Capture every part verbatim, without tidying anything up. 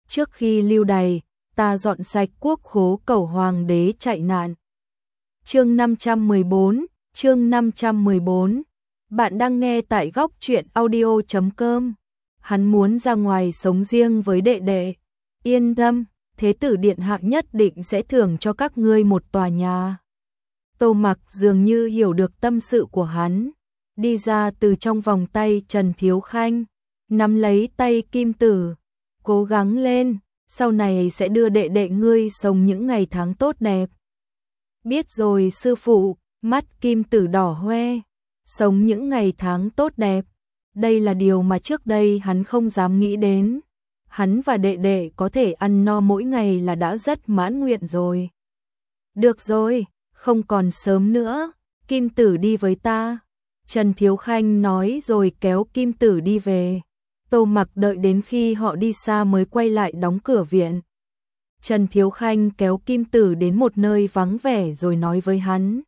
trước khi lưu đày, ta dọn sạch quốc khố cầu hoàng đế chạy nạn. Chương năm trăm mười bốn, chương năm trăm mười bốn. Bạn đang nghe tại góc truyện audio chấm com. Hắn muốn ra ngoài sống riêng với đệ đệ. Yên tâm, Thế tử điện hạ nhất định sẽ thưởng cho các ngươi một tòa nhà. Tô Mặc dường như hiểu được tâm sự của hắn, đi ra từ trong vòng tay Trần Thiếu Khanh, nắm lấy tay Kim Tử, cố gắng lên, sau này sẽ đưa đệ đệ ngươi sống những ngày tháng tốt đẹp. Biết rồi sư phụ, mắt Kim Tử đỏ hoe, sống những ngày tháng tốt đẹp, đây là điều mà trước đây hắn không dám nghĩ đến. Hắn và đệ đệ có thể ăn no mỗi ngày là đã rất mãn nguyện rồi. Được rồi, không còn sớm nữa, Kim Tử đi với ta. Trần Thiếu Khanh nói rồi kéo Kim Tử đi về. Tô Mặc đợi đến khi họ đi xa mới quay lại đóng cửa viện. Trần Thiếu Khanh kéo Kim Tử đến một nơi vắng vẻ rồi nói với hắn.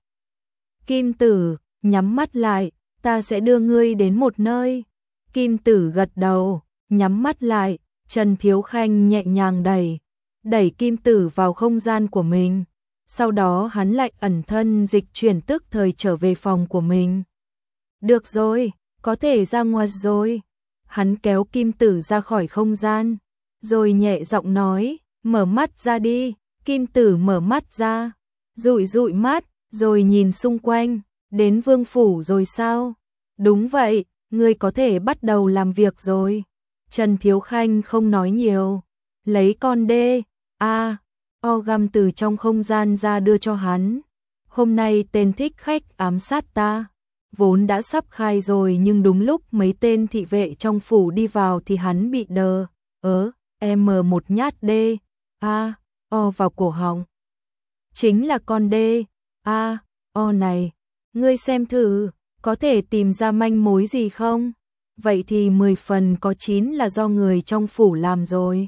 Kim Tử, nhắm mắt lại, ta sẽ đưa ngươi đến một nơi. Kim Tử gật đầu, nhắm mắt lại. Trần Thiếu Khanh nhẹ nhàng đẩy, đẩy Kim Tử vào không gian của mình. Sau đó hắn lại ẩn thân dịch chuyển tức thời trở về phòng của mình. Được rồi, có thể ra ngoài rồi. Hắn kéo Kim Tử ra khỏi không gian, rồi nhẹ giọng nói, mở mắt ra đi. Kim Tử mở mắt ra, dụi dụi mắt, rồi nhìn xung quanh, đến vương phủ rồi sao? Đúng vậy, ngươi có thể bắt đầu làm việc rồi. Trần Thiếu Khanh không nói nhiều, lấy con đê, a, o găm từ trong không gian ra đưa cho hắn. Hôm nay tên thích khách ám sát ta, vốn đã sắp khai rồi nhưng đúng lúc mấy tên thị vệ trong phủ đi vào thì hắn bị đờ, ớ, em một nhát đê, a, o vào cổ họng. Chính là con đê, a, o này, ngươi xem thử, có thể tìm ra manh mối gì không? Vậy thì mười phần có chín là do người trong phủ làm rồi.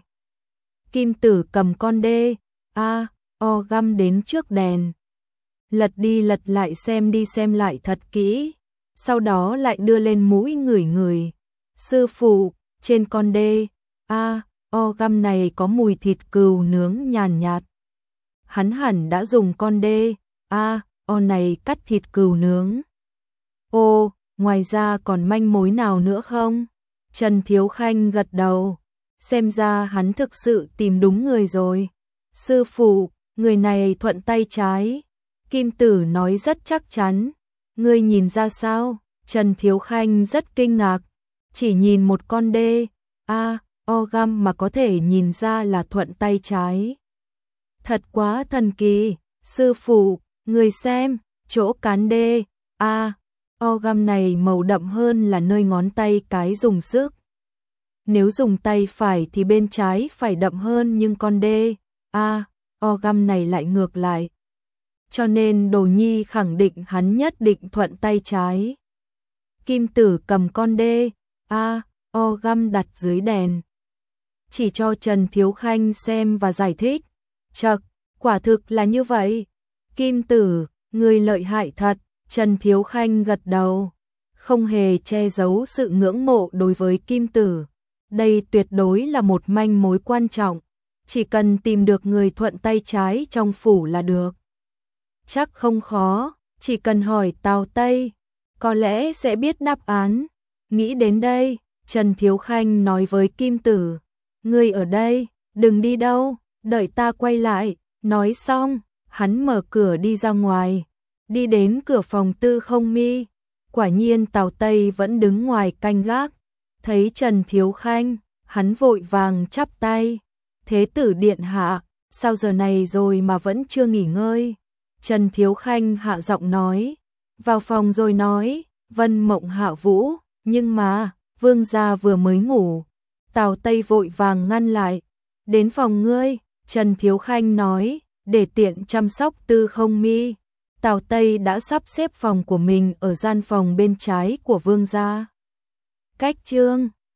Kim Tử cầm con đê, a, o găm đến trước đèn. Lật đi lật lại xem đi xem lại thật kỹ. Sau đó lại đưa lên mũi ngửi ngửi. Sư phụ, trên con đê, a, o găm này có mùi thịt cừu nướng nhàn nhạt. Hắn hẳn đã dùng con đê, a, o này cắt thịt cừu nướng. Ô, ngoài ra còn manh mối nào nữa không? Trần Thiếu Khanh gật đầu, xem ra hắn thực sự tìm đúng người rồi. Sư phụ, người này thuận tay trái. Kim Tử nói rất chắc chắn. Ngươi nhìn ra sao? Trần Thiếu Khanh rất kinh ngạc, chỉ nhìn một con đê, a, o găm mà có thể nhìn ra là thuận tay trái. Thật quá thần kỳ, sư phụ, người xem, chỗ cán đê, a, o găm này màu đậm hơn là nơi ngón tay cái dùng sức. Nếu dùng tay phải thì bên trái phải đậm hơn nhưng con đê, a, o găm này lại ngược lại. Cho nên Đồ Nhi khẳng định hắn nhất định thuận tay trái. Kim Tử cầm con đê, a, o găm đặt dưới đèn. Chỉ cho Trần Thiếu Khanh xem và giải thích. Chậc, quả thực là như vậy. Kim Tử, người lợi hại thật. Trần Thiếu Khanh gật đầu, không hề che giấu sự ngưỡng mộ đối với Kim Tử. Đây tuyệt đối là một manh mối quan trọng, chỉ cần tìm được người thuận tay trái trong phủ là được. Chắc không khó, chỉ cần hỏi Tào Tây, có lẽ sẽ biết đáp án. Nghĩ đến đây, Trần Thiếu Khanh nói với Kim Tử, ngươi ở đây, đừng đi đâu, đợi ta quay lại. Nói xong, hắn mở cửa đi ra ngoài. Đi đến cửa phòng Tư Không Mi, quả nhiên Tào Tây vẫn đứng ngoài canh gác. Thấy Trần Thiếu Khanh, hắn vội vàng chắp tay. Thế tử điện hạ, sao giờ này rồi mà vẫn chưa nghỉ ngơi? Trần Thiếu Khanh hạ giọng nói, vào phòng rồi nói, Vân Mộng Hạ Vũ, nhưng mà, vương gia vừa mới ngủ. Tào Tây vội vàng ngăn lại, đến phòng ngươi, Trần Thiếu Khanh nói, để tiện chăm sóc Tư Không Mi. Tào Tây đã sắp xếp phòng của mình ở gian phòng bên trái của vương gia. Cách chương